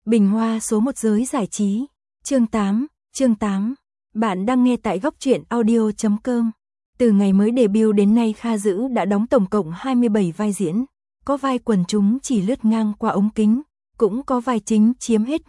Bình Hoa số 1 giới giải trí. Chương 8. Bạn đang nghe tại goctruyện audio.com. Từ ngày mới debut đến nay Kha Dữ đã đóng tổng cộng 27 vai diễn. Có vai quần chúng chỉ lướt ngang qua ống kính, cũng có vai chính chiếm hết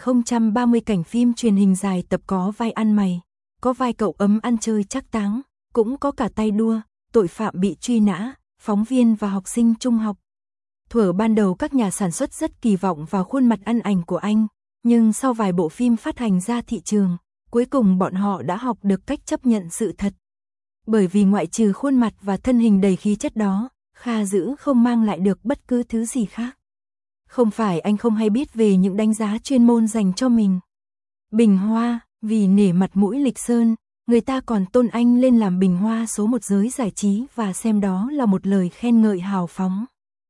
1030 cảnh phim truyền hình dài tập, có vai ăn mày, có vai cậu ấm ăn chơi trác táng, cũng có cả tay đua, tội phạm bị truy nã, phóng viên và học sinh trung học. Thuở ban đầu các nhà sản xuất rất kỳ vọng vào khuôn mặt ăn ảnh của anh, nhưng sau vài bộ phim phát hành ra thị trường, cuối cùng bọn họ đã học được cách chấp nhận sự thật. Bởi vì ngoại trừ khuôn mặt và thân hình đầy khí chất đó, Kha Dữ không mang lại được bất cứ thứ gì khác. Không phải anh không hay biết về những đánh giá chuyên môn dành cho mình. Bình Hoa, vì nể mặt mũi Lịch Sơn, người ta còn tôn anh lên làm Bình Hoa số 1 giới giải trí và xem đó là một lời khen ngợi hào phóng.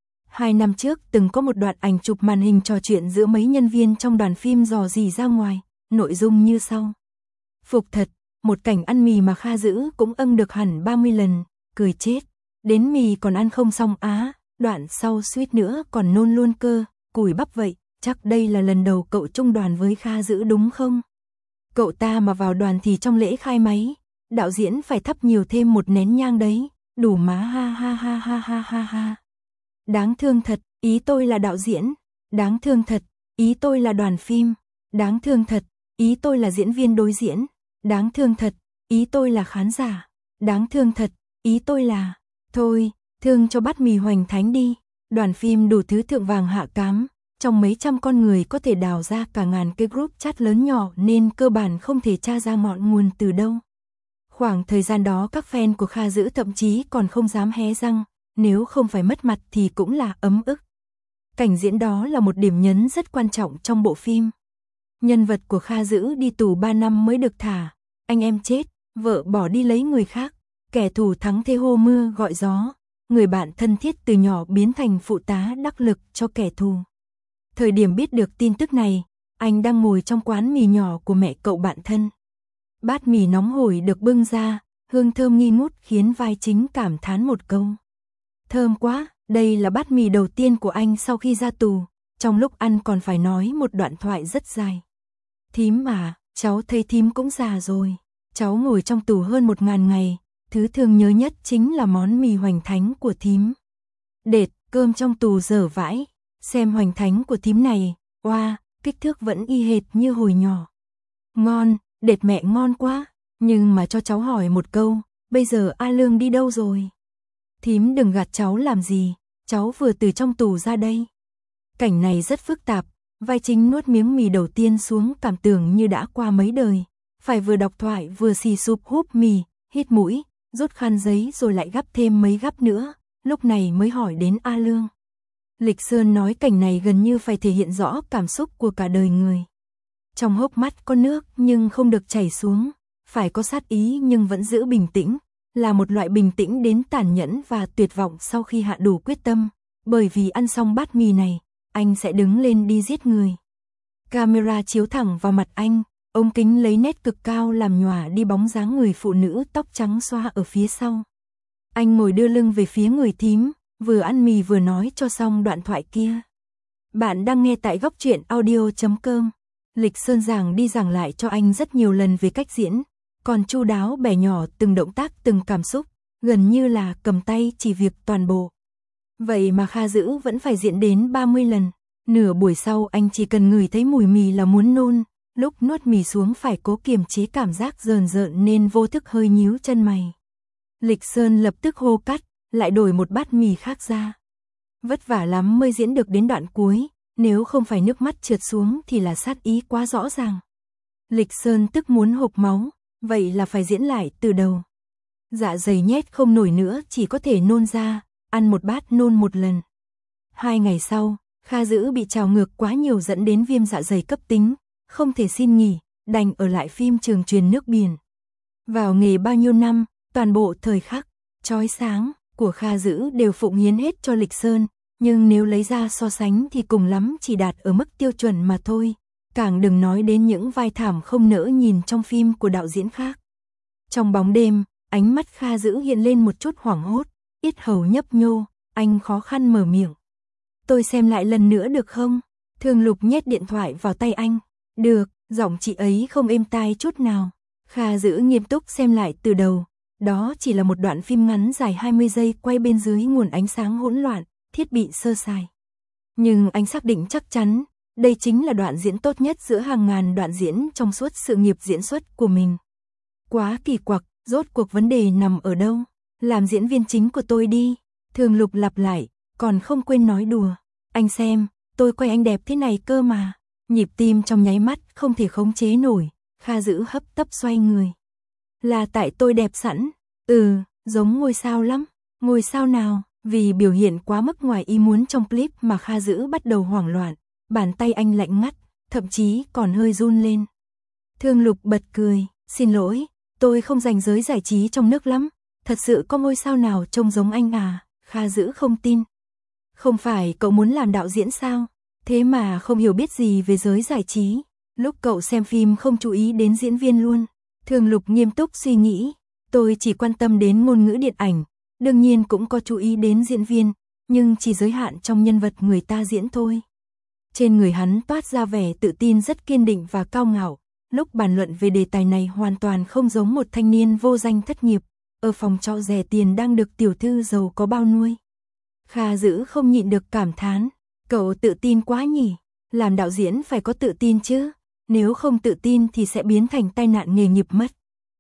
2 năm trước từng có một đoạn ảnh chụp màn hình trò chuyện giữa mấy nhân viên trong đoàn phim dò dỉ ra ngoài, nội dung như sau. Phục thật, một cảnh ăn mì mà Kha Dữ cũng được hẳn 30 lần, cười chết. Đến mì còn ăn không xong á, đoạn sau suýt nữa còn nôn luôn cơ, cùi bắp vậy, chắc đây là lần đầu cậu chung đoàn với Kha Dữ đúng không? Cậu ta mà vào đoàn thì trong lễ khai máy, đạo diễn phải thắp nhiều thêm một nén nhang đấy, đủ má ha ha ha ha ha ha ha. Đáng thương thật, ý tôi là đạo diễn, đáng thương thật, ý tôi là đoàn phim, đáng thương thật, ý tôi là diễn viên đối diễn, đáng thương thật, ý tôi là khán giả, đáng thương thật, ý tôi là... Thôi, thương cho bát mì hoành thánh đi, đoàn phim đủ thứ thượng vàng hạ cám, trong mấy trăm con người có thể đào ra cả ngàn cái group chat lớn nhỏ nên cơ bản không thể tra ra ngọn nguồn từ đâu. Khoảng thời gian đó các fan của Kha Dữ thậm chí còn không dám hé răng, nếu không phải mất mặt thì cũng là ấm ức. Cảnh diễn đó là một điểm nhấn rất quan trọng trong bộ phim. Nhân vật của Kha Dữ đi tù 3 năm mới được thả, anh em chết, vợ bỏ đi lấy người khác, kẻ thù thắng thế hô mưa gọi gió, người bạn thân thiết từ nhỏ biến thành phụ tá đắc lực cho kẻ thù. Thời điểm biết được tin tức này, anh đang ngồi trong quán mì nhỏ của mẹ cậu bạn thân. Bát mì nóng hổi được bưng ra, hương thơm nghi ngút khiến vai chính cảm thán một câu. Thơm quá, đây là bát mì đầu tiên của anh sau khi ra tù, trong lúc ăn còn phải nói một đoạn thoại rất dài. Thím à, cháu thấy thím cũng già rồi, cháu ngồi trong tù hơn 1000 ngày, thứ thương nhớ nhất chính là món mì hoành thánh của thím. Đệt, cơm trong tù dở vãi, xem hoành thánh của thím này, oa, kích thước vẫn y hệt như hồi nhỏ. Ngon, đệt mẹ ngon quá, nhưng mà cho cháu hỏi một câu, bây giờ A Lương đi đâu rồi? Thím đừng gạt cháu làm gì, cháu vừa từ trong tù ra đây. Cảnh này rất phức tạp, vai chính nuốt miếng mì đầu tiên xuống cảm tưởng như đã qua mấy đời, phải vừa đọc thoại vừa xì sụp húp mì, hít mũi, rút khăn giấy rồi lại gắp thêm mấy gắp nữa, lúc này mới hỏi đến A Lương. Lịch Sơn nói cảnh này gần như phải thể hiện rõ cảm xúc của cả đời người. Trong hốc mắt có nước nhưng không được chảy xuống, phải có sát ý nhưng vẫn giữ bình tĩnh, là một loại bình tĩnh đến tàn nhẫn và tuyệt vọng sau khi hạ đủ quyết tâm, bởi vì ăn xong bát mì này, anh sẽ đứng lên đi giết người. Camera chiếu thẳng vào mặt anh, ống kính lấy nét cực cao làm nhòa đi bóng dáng người phụ nữ tóc trắng xoa ở phía sau. Anh ngồi đưa lưng về phía người thím, vừa ăn mì vừa nói cho xong đoạn thoại kia. Bạn đang nghe tại goctruyện audio.com. Lịch Sơn giảng đi giảng lại cho anh rất nhiều lần về cách diễn, còn chu đáo bẻ nhỏ từng động tác từng cảm xúc, gần như là cầm tay chỉ việc toàn bộ. Vậy mà Kha Dữ vẫn phải diễn đến 30 lần, nửa buổi sau anh chỉ cần ngửi thấy mùi mì là muốn nôn, lúc nuốt mì xuống phải cố kiềm chế cảm giác rờn rợn nên vô thức hơi nhíu chân mày. Lịch Sơn lập tức hô cắt, lại đổi một bát mì khác ra. Vất vả lắm mới diễn được đến đoạn cuối, nếu không phải nước mắt trượt xuống thì là sát ý quá rõ ràng. Lịch Sơn tức muốn hộc máu, vậy là phải diễn lại từ đầu. Dạ dày nhét không nổi nữa, chỉ có thể nôn ra, ăn một bát nôn một lần. 2 ngày sau, Kha Dữ bị trào ngược quá nhiều dẫn đến viêm dạ dày cấp tính, không thể xin nghỉ, đành ở lại phim trường truyền nước biển. Vào nghề bao nhiêu năm, toàn bộ thời khắc chói sáng của Kha Dữ đều phụng hiến hết cho Lịch Sơn, nhưng nếu lấy ra so sánh thì cùng lắm chỉ đạt ở mức tiêu chuẩn mà thôi, càng đừng nói đến những vai thảm không nỡ nhìn trong phim của đạo diễn khác. Trong bóng đêm, ánh mắt Kha Dữ hiện lên một chút hoảng hốt, yết hầu nhấp nhô, anh khó khăn mở miệng. Tôi xem lại lần nữa được không? Thường Lục nhét điện thoại vào tay anh. Được, giọng chị ấy không êm tai chút nào. Kha Dữ nghiêm túc xem lại từ đầu. Đó chỉ là một đoạn phim ngắn dài 20 giây quay bên dưới nguồn ánh sáng hỗn loạn, thiết bị sơ sài. Nhưng anh xác định chắc chắn, đây chính là đoạn diễn tốt nhất giữa hàng ngàn đoạn diễn trong suốt sự nghiệp diễn xuất của mình. Quá kỳ quặc, rốt cuộc vấn đề nằm ở đâu? Làm diễn viên chính của tôi đi. Thường Lục lặp lại, còn không quên nói đùa. Anh xem, tôi quay anh đẹp thế này cơ mà. Nhịp tim trong nháy mắt không thể khống chế nổi. Kha Dữ hấp tấp xoay người. Là tại tôi đẹp sẵn. Giống ngôi sao lắm. Ngôi sao nào? Vì biểu hiện quá mức ngoài ý muốn trong clip mà Kha Dữ bắt đầu hoảng loạn. Bàn tay anh lạnh ngắt, thậm chí còn hơi run lên. Thường Lục bật cười. Xin lỗi, tôi không rành giới giải trí trong nước lắm. Thật sự có ngôi sao nào trông giống anh à? Kha Dữ không tin. Không phải cậu muốn làm đạo diễn sao? Thế mà không hiểu biết gì về giới giải trí. Lúc cậu xem phim không chú ý đến diễn viên luôn. Thường Lục nghiêm túc suy nghĩ. Tôi chỉ quan tâm đến ngôn ngữ điện ảnh. Đương nhiên cũng có chú ý đến diễn viên. Nhưng chỉ giới hạn trong nhân vật người ta diễn thôi. Trên người hắn toát ra vẻ tự tin rất kiên định và cao ngạo. Lúc bàn luận về đề tài này hoàn toàn không giống một thanh niên vô danh thất nghiệp. Ở phòng trọ rẻ tiền đang được tiểu thư giàu có bao nuôi. Kha Dữ không nhịn được cảm thán. Cậu tự tin quá nhỉ. Làm đạo diễn phải có tự tin chứ. Nếu không tự tin thì sẽ biến thành tai nạn nghề nghiệp mất.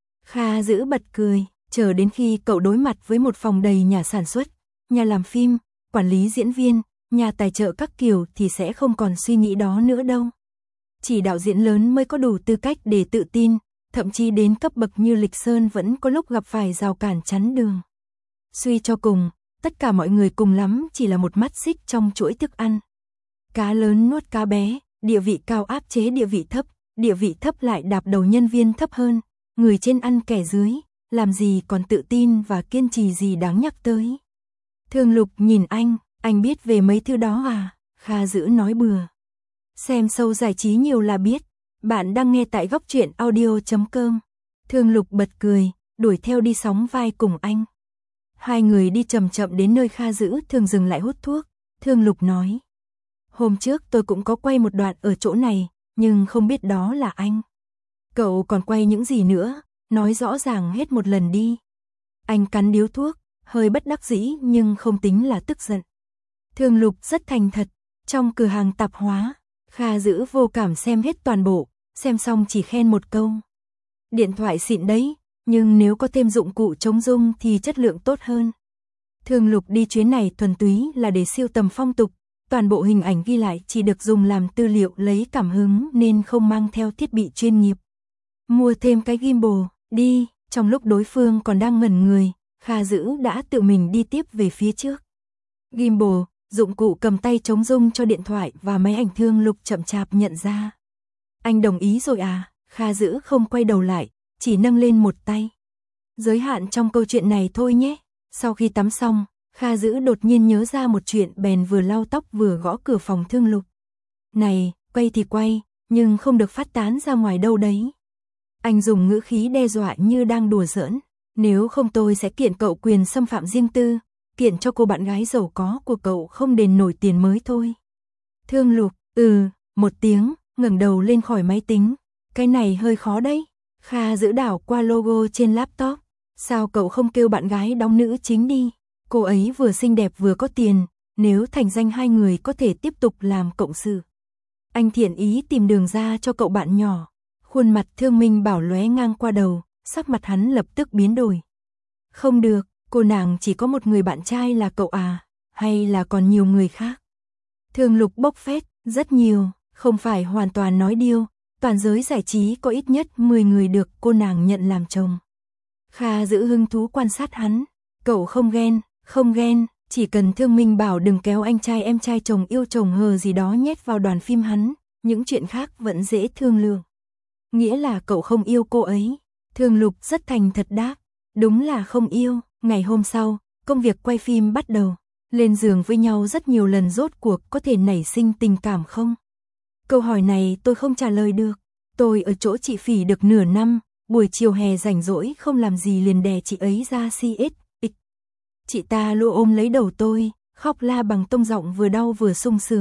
Kha Dữ bật cười. Chờ đến khi cậu đối mặt với một phòng đầy nhà sản xuất, nhà làm phim, quản lý diễn viên, nhà tài trợ các kiểu thì sẽ không còn suy nghĩ đó nữa đâu. Chỉ đạo diễn lớn mới có đủ tư cách để tự tin, thậm chí đến cấp bậc như Lịch Sơn vẫn có lúc gặp phải rào cản chắn đường. Suy cho cùng, tất cả mọi người cùng lắm chỉ là một mắt xích trong chuỗi thức ăn. Cá lớn nuốt cá bé, địa vị cao áp chế địa vị thấp lại đạp đầu nhân viên thấp hơn, người trên ăn kẻ dưới, làm gì còn tự tin và kiên trì gì đáng nhắc tới. Thường Lục nhìn anh biết về mấy thứ đó à? Kha Dữ nói bừa. Xem show giải trí nhiều là biết. Bạn đang nghe tại góc truyện audio.com. Thường Lục bật cười, đuổi theo đi sóng vai cùng anh. Hai người đi chậm chậm đến nơi Kha Dữ thường dừng lại hút thuốc. Thường Lục nói. Hôm trước tôi cũng có quay một đoạn ở chỗ này, nhưng không biết đó là anh. Cậu còn quay những gì nữa? Nói rõ ràng hết một lần đi. Anh cắn điếu thuốc, hơi bất đắc dĩ nhưng không tính là tức giận. Thường Lục rất thành thật. Trong cửa hàng tạp hóa, Kha Dữ vô cảm xem hết toàn bộ, xem xong chỉ khen một câu. Điện thoại xịn đấy, nhưng nếu có thêm dụng cụ chống rung thì chất lượng tốt hơn. Thường Lục đi chuyến này thuần túy là để sưu tầm phong tục, toàn bộ hình ảnh ghi lại chỉ được dùng làm tư liệu lấy cảm hứng nên không mang theo thiết bị chuyên nghiệp. Mua thêm cái gimbal, đi, trong lúc đối phương còn đang ngẩn người, Kha Dữ đã tự mình đi tiếp về phía trước. Gimbal, dụng cụ cầm tay chống rung cho điện thoại và máy ảnh. Thường Lục chậm chạp nhận ra. Anh đồng ý rồi à? Kha Dữ không quay đầu lại, chỉ nâng lên một tay. Giới hạn trong câu chuyện này thôi nhé. Sau khi tắm xong, Kha Dữ đột nhiên nhớ ra một chuyện bèn vừa lau tóc vừa gõ cửa phòng Thường Lục. Này, quay thì quay, nhưng không được phát tán ra ngoài đâu đấy. Anh dùng ngữ khí đe dọa như đang đùa giỡn. Nếu không tôi sẽ kiện cậu quyền xâm phạm riêng tư, kiện cho cô bạn gái giàu có của cậu không đền nổi tiền mới thôi. Thường Lục, một tiếng, ngẩng đầu lên khỏi máy tính. Cái này hơi khó đấy. Kha Dữ đảo qua logo trên laptop. Sao cậu không kêu bạn gái đóng nữ chính đi? Cô ấy vừa xinh đẹp vừa có tiền, nếu thành danh hai người có thể tiếp tục làm cộng sự. Anh thiện ý tìm đường ra cho cậu bạn nhỏ. Khuôn mặt Thương Minh Bảo lóe ngang qua đầu, sắc mặt hắn lập tức biến đổi. Không được, cô nàng chỉ có một người bạn trai là cậu à, hay là còn nhiều người khác? Thường Lục bốc phét, rất nhiều, không phải hoàn toàn nói điêu, toàn giới giải trí có ít nhất 10 người được cô nàng nhận làm chồng. Kha Dữ hứng thú quan sát hắn, cậu không ghen, chỉ cần Thương Minh Bảo đừng kéo anh trai em trai chồng yêu chồng hờ gì đó nhét vào đoàn phim hắn, những chuyện khác vẫn dễ thương lượng. Nghĩa là cậu không yêu cô ấy? Thường Lục rất thành thật đáp, đúng là không yêu. Ngày hôm sau, công việc quay phim bắt đầu. Lên giường với nhau rất nhiều lần rốt cuộc có thể nảy sinh tình cảm không? Câu hỏi này tôi không trả lời được. Tôi ở chỗ chị Phỉ được nửa năm, buổi chiều hè rảnh rỗi không làm gì liền đè chị ấy ra CSX. Chị ta lô ôm lấy đầu tôi, khóc la bằng tông giọng vừa đau vừa sung sướng.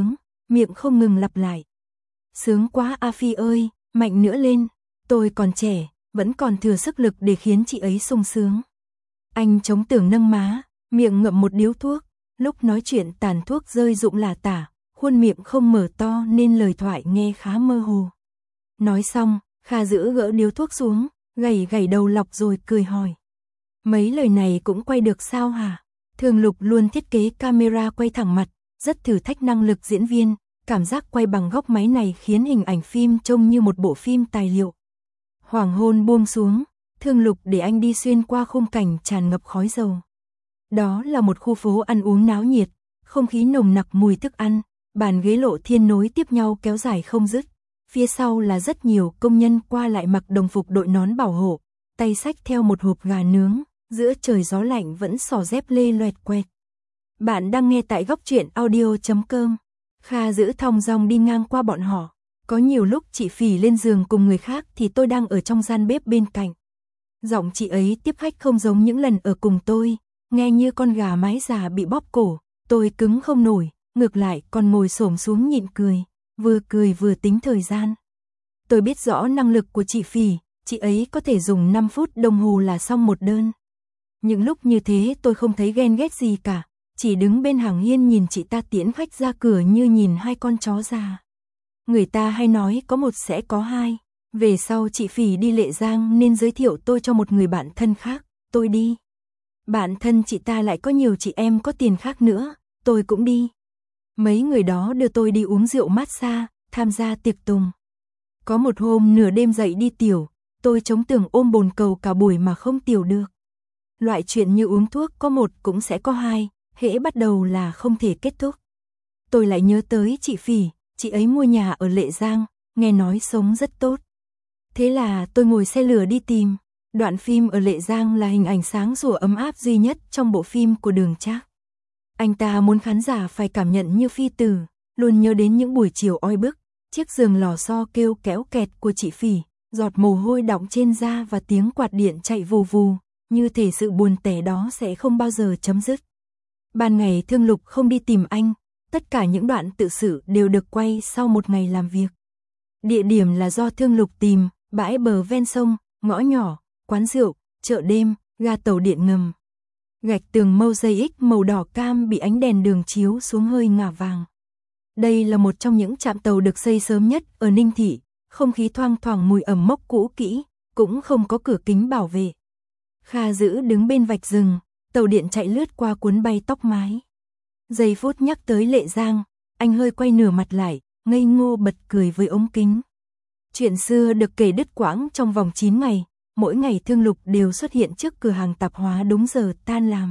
miệng không ngừng lặp lại. Sướng quá A Phi ơi, mạnh nữa lên, tôi còn trẻ, vẫn còn thừa sức lực để khiến chị ấy sung sướng. Anh chống tưởng nâng má, miệng ngậm một điếu thuốc, lúc nói chuyện tàn thuốc rơi rụng lả tả, khuôn miệng không mở to nên lời thoại nghe khá mơ hồ. Nói xong, Kha Dữ gỡ điếu thuốc xuống, gảy gảy đầu lọc rồi cười hỏi. Mấy lời này cũng quay được sao hả? Thường Lục luôn thiết kế camera quay thẳng mặt, rất thử thách năng lực diễn viên, cảm giác quay bằng góc máy này khiến hình ảnh phim trông như một bộ phim tài liệu. Hoàng hôn buông xuống, Thường Lục để anh đi xuyên qua khung cảnh tràn ngập khói dầu. Đó là một khu phố ăn uống náo nhiệt, không khí nồng nặc mùi thức ăn, bàn ghế lộ thiên nối tiếp nhau kéo dài không dứt. Phía sau là rất nhiều công nhân qua lại mặc đồng phục đội nón bảo hộ, tay xách theo một hộp gà nướng, giữa trời gió lạnh vẫn xỏ dép lê loẹt quẹt. Bạn đang nghe tại góc truyện audio.com. Kha Dữ thong dong đi ngang qua bọn họ. Có nhiều lúc chị Phỉ lên giường cùng người khác thì tôi đang ở trong gian bếp bên cạnh. Giọng chị ấy tiếp khách không giống những lần ở cùng tôi, nghe như con gà mái già bị bóp cổ, tôi cứng không nổi, ngược lại còn ngồi xổm xuống nhịn cười vừa tính thời gian. Tôi biết rõ năng lực của chị Phỉ, chị ấy có thể dùng 5 phút đồng hồ là xong một đơn. Những lúc như thế tôi không thấy ghen ghét gì cả, chỉ đứng bên hàng hiên nhìn chị ta tiễn khách ra cửa như nhìn hai con chó già. Người ta hay nói có một sẽ có hai, về sau chị Phỉ đi Lệ Giang nên giới thiệu tôi cho một người bạn thân khác, tôi đi. Bạn thân chị ta lại có nhiều chị em có tiền khác nữa, tôi cũng đi. Mấy người đó đưa tôi đi uống rượu massage, tham gia tiệc tùng. Có một hôm nửa đêm dậy đi tiểu, tôi chống tường ôm bồn cầu cả buổi mà không tiểu được. Loại chuyện như uống thuốc có một cũng sẽ có hai, hễ bắt đầu là không thể kết thúc. Tôi lại nhớ tới chị Phỉ, chị ấy mua nhà ở Lệ Giang, nghe nói sống rất tốt. Thế là tôi ngồi xe lửa đi tìm. Đoạn phim ở Lệ Giang là hình ảnh sáng sủa ấm áp duy nhất trong bộ phim của Đường Trác. Anh ta muốn khán giả phải cảm nhận như phi tử, luôn nhớ đến những buổi chiều oi bức, chiếc giường lò xo kêu kéo kẹt của chị Phỉ, giọt mồ hôi đọng trên da và tiếng quạt điện chạy vù vù, như thể sự buồn tẻ đó sẽ không bao giờ chấm dứt. Ban ngày Thương Lục không đi tìm anh, tất cả những đoạn tự sự đều được quay sau một ngày làm việc. Địa điểm là do Thương Lục tìm, bãi bờ ven sông, ngõ nhỏ, quán rượu, chợ đêm, ga tàu điện ngầm. Gạch tường mosaic màu đỏ cam bị ánh đèn đường chiếu xuống hơi ngả vàng. Đây là một trong những trạm tàu được xây sớm nhất ở Ninh Thị, không khí thoang thoảng mùi ẩm mốc cũ kỹ, cũng không có cửa kính bảo vệ. Kha Dữ đứng bên vạch rừng, tàu điện chạy lướt qua cuốn bay tóc mái. Giây phút nhắc tới Lệ Giang, anh hơi quay nửa mặt lại, ngây ngô bật cười với ống kính. Chuyện xưa được kể đứt quãng trong vòng 9 ngày, mỗi ngày Thương Lục đều xuất hiện trước cửa hàng tạp hóa đúng giờ tan làm.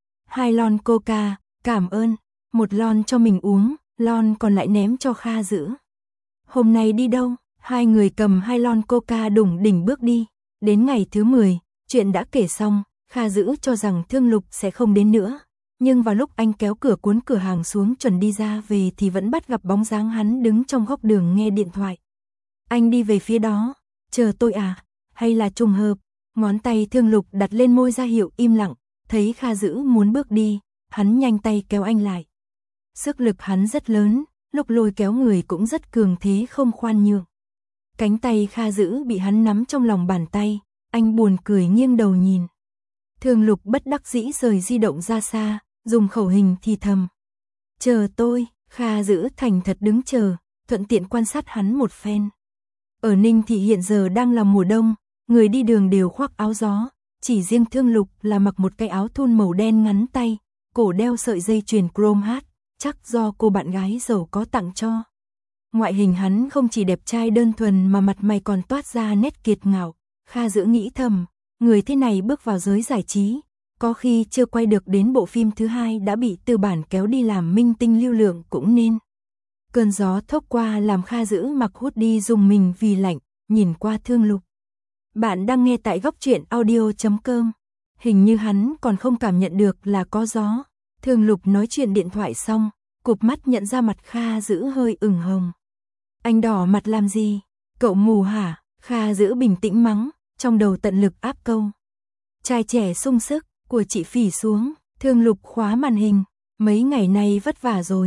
2 lon coca, cảm ơn, 1 lon cho mình uống, lon còn lại ném cho Kha Dữ. Hôm nay đi đâu? Hai người cầm 2 lon coca đủng đỉnh bước đi. Đến ngày thứ 10, chuyện đã kể xong, Kha Dữ cho rằng Thương Lục sẽ không đến nữa. Nhưng vào lúc anh kéo cửa cuốn cửa hàng xuống chuẩn đi ra về thì vẫn bắt gặp bóng dáng hắn đứng trong góc đường nghe điện thoại. Anh đi về phía đó, chờ tôi à? Hay là trùng hợp? Ngón tay Thương Lục đặt lên môi ra hiệu im lặng, thấy Kha Dữ muốn bước đi, hắn nhanh tay kéo anh lại. Sức lực hắn rất lớn, lúc lôi kéo người cũng rất cường thế không khoan nhượng. Cánh tay Kha Dữ bị hắn nắm trong lòng bàn tay, anh buồn cười nghiêng đầu nhìn. Thương Lục bất đắc dĩ rời di động ra xa, dùng khẩu hình thì thầm. Chờ tôi, Kha Dữ thành thật đứng chờ, thuận tiện quan sát hắn một phen. Ở Ninh Thị hiện giờ đang là mùa đông, người đi đường đều khoác áo gió, chỉ riêng Thương Lục là mặc một cái áo thun màu đen ngắn tay, cổ đeo sợi dây chuyền chrome hát, chắc do cô bạn gái giàu có tặng cho. Ngoại hình hắn không chỉ đẹp trai đơn thuần mà mặt mày còn toát ra nét kiệt ngạo. Kha Dữ nghĩ thầm, người thế này bước vào giới giải trí, có khi chưa quay được đến bộ phim thứ 2 đã bị tư bản kéo đi làm minh tinh lưu lượng cũng nên. Cơn gió thốc qua làm Kha Dữ mặc hoodie dùng mình vì lạnh, nhìn qua Thương Lục. Bạn đang nghe tại góc truyện audio.com. Hình như hắn còn không cảm nhận được là có gió. Thương Lục nói chuyện điện thoại xong, cụp mắt nhận ra mặt Kha Dữ hơi ửng hồng. Anh đỏ mặt làm gì? Cậu mù hả? Kha Dữ bình tĩnh mắng, trong đầu tận lực áp câu. Trai trẻ sung sức, của chị Phỉ xuống, Thương Lục khóa màn hình. Mấy ngày nay vất vả rồi,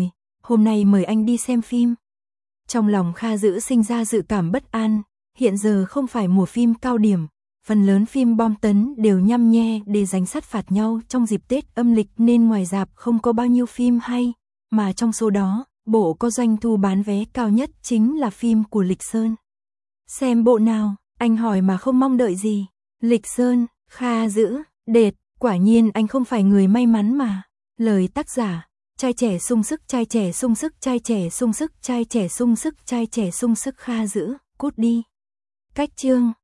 hôm nay mời anh đi xem phim. Trong lòng Kha Dữ sinh ra dự cảm bất an, hiện giờ không phải mùa phim cao điểm, phần lớn phim bom tấn đều nhăm nhe để giành sát phạt nhau trong dịp Tết âm lịch nên ngoài rạp không có bao nhiêu phim hay, mà trong số đó, bộ có doanh thu bán vé cao nhất chính là phim của Lịch Sơn. Xem bộ nào, anh hỏi mà không mong đợi gì. Lịch Sơn, Kha Dữ, đệt, quả nhiên anh không phải người may mắn mà. Lời tác giả, trai trẻ sung sức, trai trẻ sung sức, trai trẻ sung sức, trai trẻ sung sức, trai trẻ sung sức. Kha Dữ, cút đi. Cách chương